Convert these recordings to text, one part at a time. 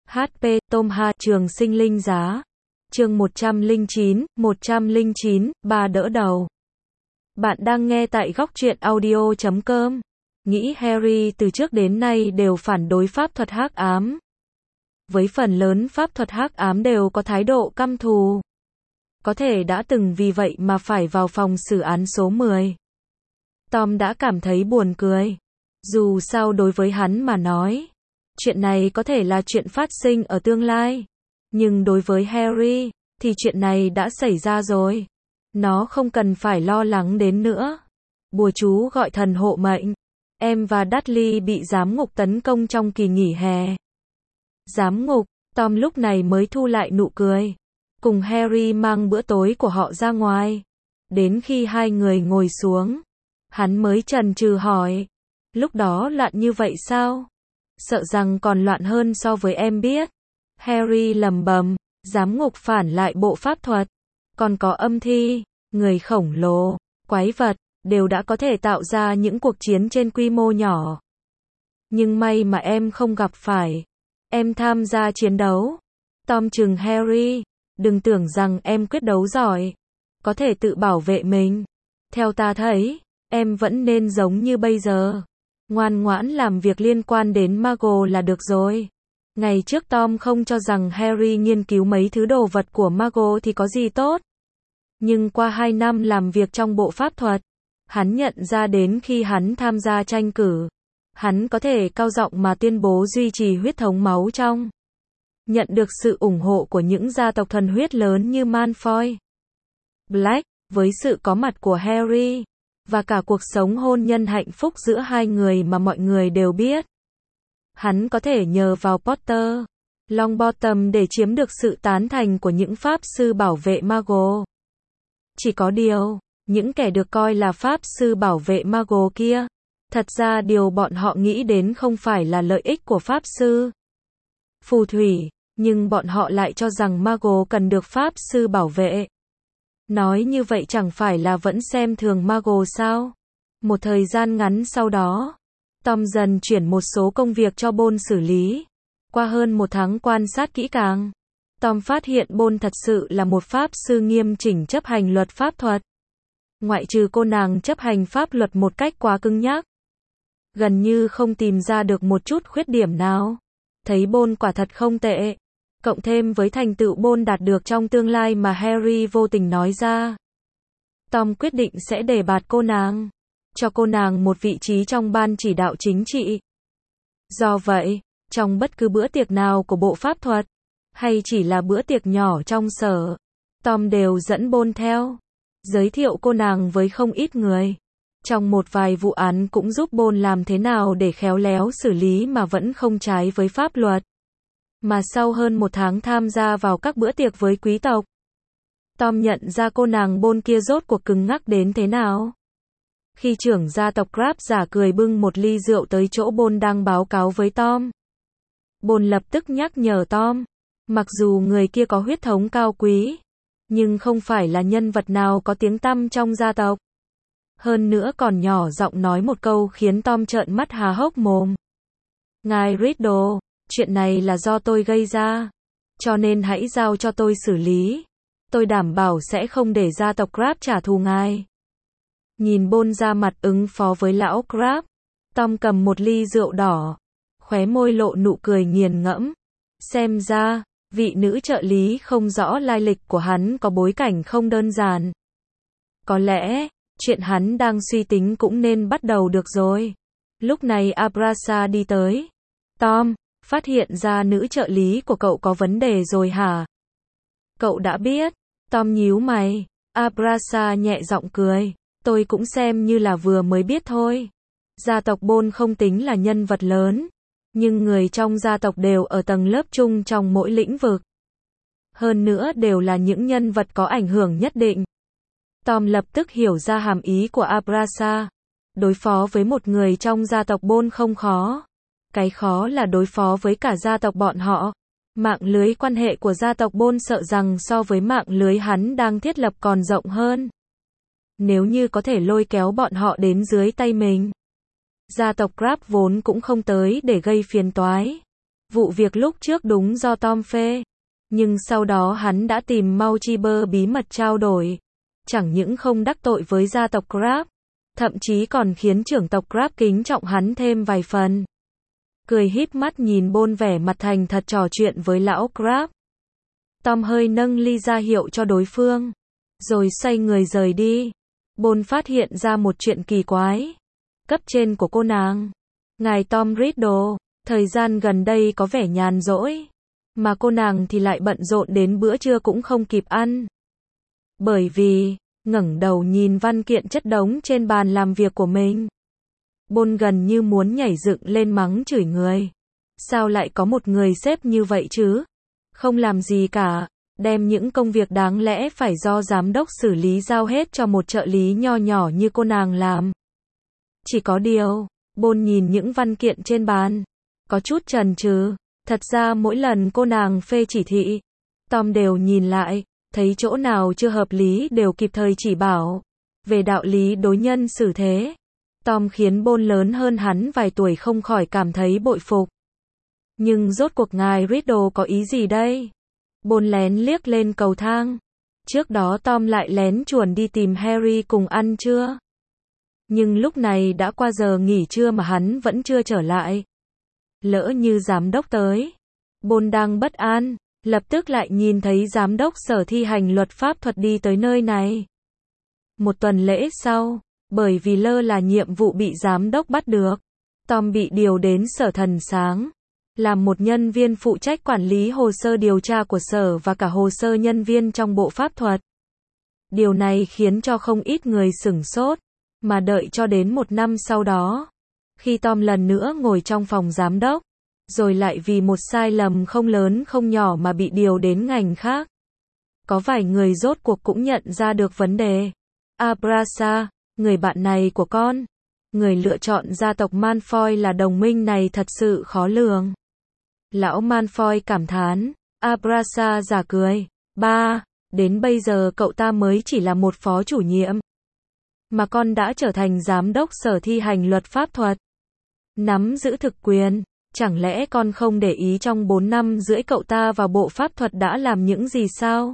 HP Tom Ha Trường Sinh Linh Giá. Chương 109, ba đỡ đầu. Bạn đang nghe tại góc truyện audio.com. Nghĩ Harry từ trước đến nay đều phản đối pháp thuật hắc ám. Với phần lớn pháp thuật hắc ám đều có thái độ căm thù. Có thể đã từng vì vậy mà phải vào phòng xử án số 10. Tom đã cảm thấy buồn cười. Dù sao đối với hắn mà nói, chuyện này có thể là chuyện phát sinh ở tương lai. Nhưng đối với Harry, thì chuyện này đã xảy ra rồi. Nó không cần phải lo lắng đến nữa. Bùa chú gọi thần hộ mệnh. Em và Dudley bị giám ngục tấn công trong kỳ nghỉ hè. Giám ngục, Tom lúc này mới thu lại nụ cười. Cùng Harry mang bữa tối của họ ra ngoài. Đến khi hai người ngồi xuống, hắn mới chần chừ hỏi. Lúc đó loạn như vậy sao? Sợ rằng còn loạn hơn so với em biết. Harry lẩm bẩm, giám ngục phản lại bộ pháp thuật. Còn có âm thi, người khổng lồ, quái vật, đều đã có thể tạo ra những cuộc chiến trên quy mô nhỏ. Nhưng may mà em không gặp phải. Em tham gia chiến đấu. Tom trừng Harry, đừng tưởng rằng em quyết đấu giỏi, có thể tự bảo vệ mình. Theo ta thấy, em vẫn nên giống như bây giờ. Ngoan ngoãn làm việc liên quan đến Mago là được rồi. Ngày trước Tom không cho rằng Harry nghiên cứu mấy thứ đồ vật của Mago thì có gì tốt. Nhưng qua 2 năm làm việc trong bộ pháp thuật, hắn nhận ra đến khi hắn tham gia tranh cử, hắn có thể cao giọng mà tuyên bố duy trì huyết thống máu trong. Nhận được sự ủng hộ của những gia tộc thuần huyết lớn như Malfoy, Black, với sự có mặt của Harry, và cả cuộc sống hôn nhân hạnh phúc giữa hai người mà mọi người đều biết. Hắn có thể nhờ vào Potter, Longbottom để chiếm được sự tán thành của những pháp sư bảo vệ Mago. Chỉ có điều, những kẻ được coi là pháp sư bảo vệ Mago kia, thật ra điều bọn họ nghĩ đến không phải là lợi ích của pháp sư phù thủy, nhưng bọn họ lại cho rằng Mago cần được pháp sư bảo vệ. Nói như vậy chẳng phải là vẫn xem thường Mago sao? Một thời gian ngắn sau đó, Tom dần chuyển một số công việc cho Bôn xử lý. Qua hơn 1 tháng quan sát kỹ càng, Tom phát hiện Bôn thật sự là một pháp sư nghiêm chỉnh chấp hành luật pháp thuật. Ngoại trừ cô nàng chấp hành pháp luật một cách quá cứng nhắc, gần như không tìm ra được một chút khuyết điểm nào. Thấy Bôn quả thật không tệ. Cộng thêm với thành tựu Bôn đạt được trong tương lai mà Harry vô tình nói ra, Tom quyết định sẽ đề bạt cô nàng, cho cô nàng một vị trí trong ban chỉ đạo chính trị. Do vậy, trong bất cứ bữa tiệc nào của bộ pháp thuật, hay chỉ là bữa tiệc nhỏ trong sở, Tom đều dẫn Bôn theo, giới thiệu cô nàng với không ít người. Trong một vài vụ án cũng giúp Bôn làm thế nào để khéo léo xử lý mà vẫn không trái với pháp luật. Mà sau hơn 1 tháng tham gia vào các bữa tiệc với quý tộc, Tom nhận ra cô nàng Bôn kia rốt cuộc cứng ngắc đến thế nào. Khi trưởng gia tộc Crabbe giả cười bưng một ly rượu tới chỗ Bôn đang báo cáo với Tom, Bôn lập tức nhắc nhở Tom, mặc dù người kia có huyết thống cao quý, nhưng không phải là nhân vật nào có tiếng tăm trong gia tộc. Hơn nữa còn nhỏ giọng nói một câu khiến Tom trợn mắt há hốc mồm. Ngài Riddle, chuyện này là do tôi gây ra, cho nên hãy giao cho tôi xử lý. Tôi đảm bảo sẽ không để gia tộc Crabbe trả thù ngài. Nhìn Bôn ra mặt ứng phó với lão Crabbe, Tom cầm một ly rượu đỏ, khóe môi lộ nụ cười nghiền ngẫm. Xem ra, vị nữ trợ lý không rõ lai lịch của hắn có bối cảnh không đơn giản. Có lẽ, chuyện hắn đang suy tính cũng nên bắt đầu được rồi. Lúc này Abrasa đi tới. Tom, phát hiện ra nữ trợ lý của cậu có vấn đề rồi hả? Cậu đã biết. Tom nhíu mày. Abrasa nhẹ giọng cười. Tôi cũng xem như là vừa mới biết thôi. Gia tộc Bôn không tính là nhân vật lớn, nhưng người trong gia tộc đều ở tầng lớp chung trong mỗi lĩnh vực. Hơn nữa đều là những nhân vật có ảnh hưởng nhất định. Tom lập tức hiểu ra hàm ý của Abrasa. Đối phó với một người trong gia tộc Bôn không khó. Cái khó là đối phó với cả gia tộc bọn họ. Mạng lưới quan hệ của gia tộc Bôn sợ rằng so với mạng lưới hắn đang thiết lập còn rộng hơn. Nếu như có thể lôi kéo bọn họ đến dưới tay mình. Gia tộc Crabbe vốn cũng không tới để gây phiền toái. Vụ việc lúc trước đúng do Tom phê. Nhưng sau đó hắn đã tìm Mauchiber bí mật trao đổi. Chẳng những không đắc tội với gia tộc Crab, thậm chí còn khiến trưởng tộc Crab kính trọng hắn thêm vài phần. Cười híp mắt nhìn Bôn vẻ mặt thành thật trò chuyện với lão Crab. Tom hơi nâng ly ra hiệu cho đối phương, rồi xoay người rời đi. Bôn phát hiện ra một chuyện kỳ quái. Cấp trên của cô nàng, ngài Tom Riddle, thời gian gần đây có vẻ nhàn rỗi, mà cô nàng thì lại bận rộn đến bữa trưa cũng không kịp ăn. Bởi vì, ngẩng đầu nhìn văn kiện chất đống trên bàn làm việc của mình. Bôn gần như muốn nhảy dựng lên mắng chửi người. Sao lại có một người sếp như vậy chứ? Không làm gì cả, đem những công việc đáng lẽ phải do giám đốc xử lý giao hết cho một trợ lý nho nhỏ như cô nàng làm. Chỉ có điều, Bôn nhìn những văn kiện trên bàn, có chút chần chừ. Thật ra mỗi lần cô nàng phê chỉ thị, Tom đều nhìn lại, thấy chỗ nào chưa hợp lý đều kịp thời chỉ bảo. Về đạo lý đối nhân xử thế, Tom khiến Bôn lớn hơn hắn vài tuổi không khỏi cảm thấy bội phục. Nhưng rốt cuộc ngài Riddle có ý gì đây? Bôn lén liếc lên cầu thang. Trước đó Tom lại lén chuồn đi tìm Harry cùng ăn trưa. Nhưng lúc này đã qua giờ nghỉ trưa mà hắn vẫn chưa trở lại. Lỡ như giám đốc tới. Bôn đang bất an, lập tức lại nhìn thấy giám đốc sở thi hành luật pháp thuật đi tới nơi này. Một tuần lễ sau, bởi vì lơ là nhiệm vụ bị giám đốc bắt được, Tom bị điều đến sở Thần Sáng, làm một nhân viên phụ trách quản lý hồ sơ điều tra của sở và cả hồ sơ nhân viên trong bộ pháp thuật. Điều này khiến cho không ít người sửng sốt, mà đợi cho đến một năm sau đó, khi Tom lần nữa ngồi trong phòng giám đốc, rồi lại vì một sai lầm không lớn không nhỏ mà bị điều đến ngành khác. Có vài người rốt cuộc cũng nhận ra được vấn đề. Abrasa, người bạn này của con, người lựa chọn gia tộc Malfoy là đồng minh này thật sự khó lường. Lão Malfoy cảm thán. Abrasa giả cười. Ba, đến bây giờ cậu ta mới chỉ là một phó chủ nhiệm, mà con đã trở thành giám đốc sở thi hành luật pháp thuật, nắm giữ thực quyền. Chẳng lẽ con không để ý trong 4 năm rưỡi cậu ta vào bộ pháp thuật đã làm những gì sao?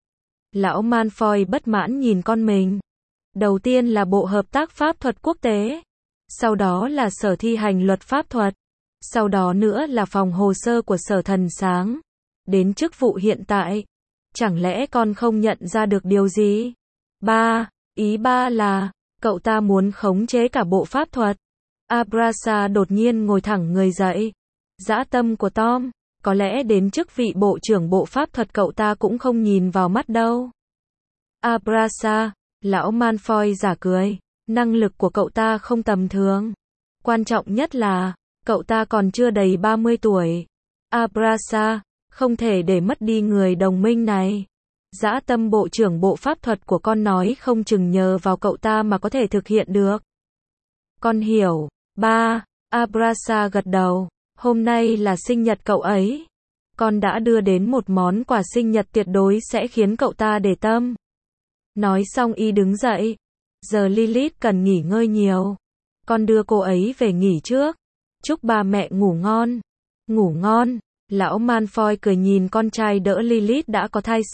Lão Malfoy bất mãn nhìn con mình. Đầu tiên là bộ hợp tác pháp thuật quốc tế, sau đó là sở thi hành luật pháp thuật, sau đó nữa là phòng hồ sơ của sở Thần Sáng, đến chức vụ hiện tại. Chẳng lẽ con không nhận ra được điều gì? Ba, ý ba là, cậu ta muốn khống chế cả bộ pháp thuật. Abrasa đột nhiên ngồi thẳng người dậy. Dã tâm của Tom, có lẽ đến chức vị bộ trưởng bộ pháp thuật cậu ta cũng không nhìn vào mắt đâu. Abrasa, lão Malfoy giả cười. Năng lực của cậu ta không tầm thường. Quan trọng nhất là, cậu ta còn chưa đầy 30 tuổi. Abrasa, không thể để mất đi người đồng minh này. Dã tâm bộ trưởng bộ pháp thuật của con nói không chừng nhờ vào cậu ta mà có thể thực hiện được. Con hiểu. Ba, Abrasa gật đầu. Hôm nay là sinh nhật cậu ấy. Con đã đưa đến một món quà sinh nhật tuyệt đối sẽ khiến cậu ta để tâm. Nói xong y đứng dậy. Giờ Lilith cần nghỉ ngơi nhiều. Con đưa cô ấy về nghỉ trước. Chúc ba mẹ ngủ ngon. Ngủ ngon. Lão Malfoy cười nhìn con trai đỡ Lilith đã có thai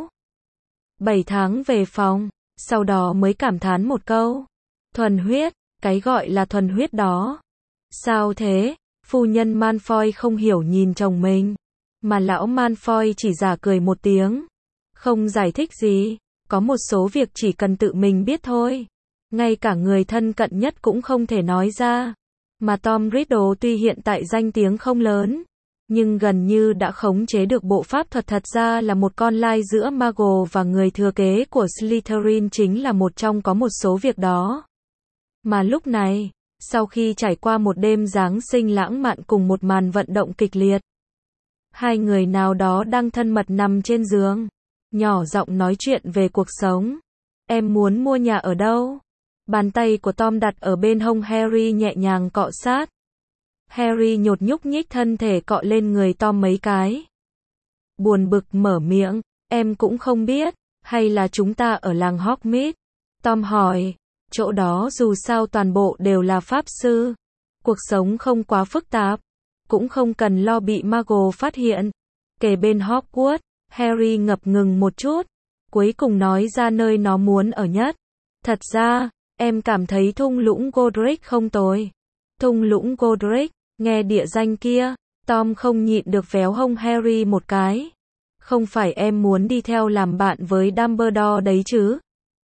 7 tháng về phòng. Sau đó mới cảm thán một câu. Thuần huyết. Cái gọi là thuần huyết đó. Sao thế? Phu nhân Malfoy không hiểu nhìn chồng mình. Mà lão Malfoy chỉ giả cười một tiếng. Không giải thích gì. Có một số việc chỉ cần tự mình biết thôi. Ngay cả người thân cận nhất cũng không thể nói ra. Mà Tom Riddle tuy hiện tại danh tiếng không lớn, nhưng gần như đã khống chế được bộ pháp thuật, thật ra là một con lai giữa Muggle và người thừa kế của Slytherin chính là một trong có một số việc đó. Mà lúc này, sau khi trải qua một đêm Giáng sinh lãng mạn cùng một màn vận động kịch liệt, hai người nào đó đang thân mật nằm trên giường, nhỏ giọng nói chuyện về cuộc sống. Em muốn mua nhà ở đâu? Bàn tay của Tom đặt ở bên hông Harry nhẹ nhàng cọ sát. Harry nhột nhúc nhích thân thể cọ lên người Tom mấy cái. Buồn bực mở miệng, em cũng không biết, hay là chúng ta ở làng Hogsmeade? Tom hỏi, chỗ đó dù sao toàn bộ đều là pháp sư. Cuộc sống không quá phức tạp. cũng không cần lo bị Muggle phát hiện. Kề bên Hogwarts, Harry ngập ngừng một chút, cuối cùng nói ra nơi nó muốn ở nhất. Thật ra, em cảm thấy thung lũng Godric không tồi. Thung lũng Godric, nghe địa danh kia, Tom không nhịn được véo hông Harry một cái. Không phải em muốn đi theo làm bạn với Dumbledore đấy chứ?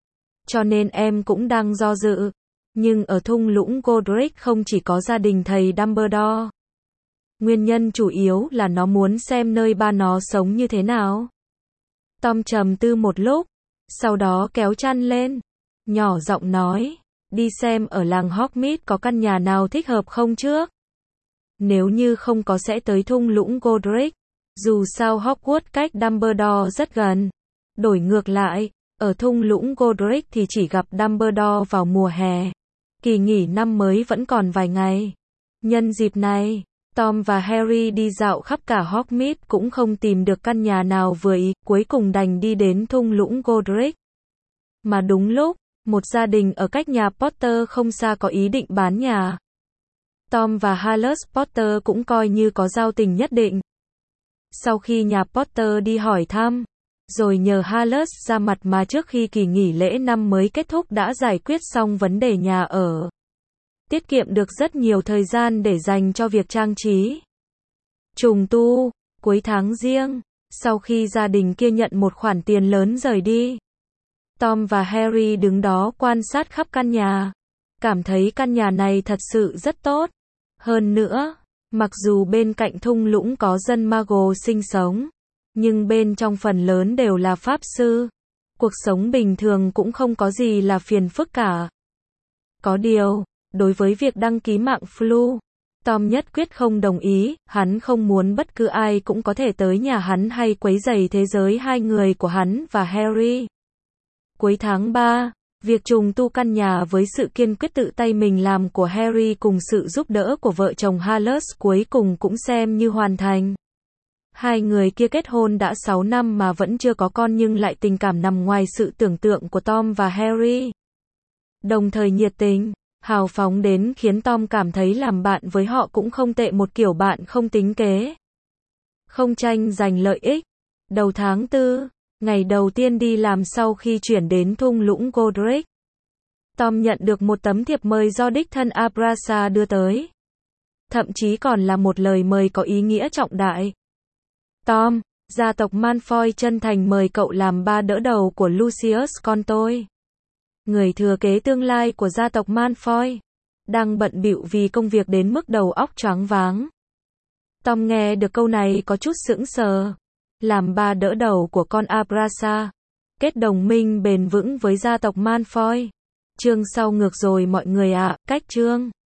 Cho nên em cũng đang do dự. Nhưng ở thung lũng Godric không chỉ có gia đình thầy Dumbledore. Nguyên nhân chủ yếu là nó muốn xem nơi ba nó sống như thế nào. Tom trầm tư một lúc, sau đó kéo chăn lên, nhỏ giọng nói, đi xem ở làng Hogsmeade có căn nhà nào thích hợp không trước. Nếu như không có sẽ tới thung lũng Godric, dù sao Hogwarts cách Dumbledore rất gần. Đổi ngược lại, ở thung lũng Godric thì chỉ gặp Dumbledore vào mùa hè. Kỳ nghỉ năm mới vẫn còn vài ngày. Nhân dịp này, Tom và Harry đi dạo khắp cả Hogsmeade cũng không tìm được căn nhà nào vừa ý, cuối cùng đành đi đến thung lũng Godric. Mà đúng lúc, một gia đình ở cách nhà Potter không xa có ý định bán nhà. Tom và Halus Potter cũng coi như có giao tình nhất định. Sau khi nhà Potter đi hỏi thăm, rồi nhờ Halus ra mặt mà trước khi kỳ nghỉ lễ năm mới kết thúc đã giải quyết xong vấn đề nhà ở. Tiết kiệm được rất nhiều thời gian để dành cho việc trang trí. Trùng tu, cuối tháng Giêng, sau khi gia đình kia nhận một khoản tiền lớn rời đi. Tom và Harry đứng đó quan sát khắp căn nhà. Cảm thấy căn nhà này thật sự rất tốt. Hơn nữa, mặc dù bên cạnh thung lũng có dân Muggle sinh sống, nhưng bên trong phần lớn đều là pháp sư. Cuộc sống bình thường cũng không có gì là phiền phức cả. Có điều, đối với việc đăng ký mạng Flu, Tom nhất quyết không đồng ý, hắn không muốn bất cứ ai cũng có thể tới nhà hắn hay quấy rầy thế giới hai người của hắn và Harry. Cuối tháng 3, việc trùng tu căn nhà với sự kiên quyết tự tay mình làm của Harry cùng sự giúp đỡ của vợ chồng Halus cuối cùng cũng xem như hoàn thành. Hai người kia kết hôn đã 6 năm mà vẫn chưa có con nhưng lại tình cảm nằm ngoài sự tưởng tượng của Tom và Harry. Đồng thời nhiệt tình, hào phóng đến khiến Tom cảm thấy làm bạn với họ cũng không tệ, một kiểu bạn không tính kế, không tranh giành lợi ích. Đầu tháng 4, ngày đầu tiên đi làm sau khi chuyển đến thung lũng Godric, Tom nhận được một tấm thiệp mời do đích thân Abrasa đưa tới. Thậm chí còn là một lời mời có ý nghĩa trọng đại. Tom, gia tộc Malfoy chân thành mời cậu làm ba đỡ đầu của Lucius con tôi. Người thừa kế tương lai của gia tộc Malfoy. Đang bận bịu vì công việc đến mức đầu óc choáng váng. Tom nghe được câu này có chút sững sờ. Làm ba đỡ đầu của con Abrasa. Kết đồng minh bền vững với gia tộc Malfoy. Chương sau ngược rồi mọi người ạ, cách chương.